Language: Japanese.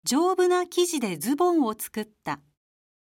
丈夫な生地でズボンを作った。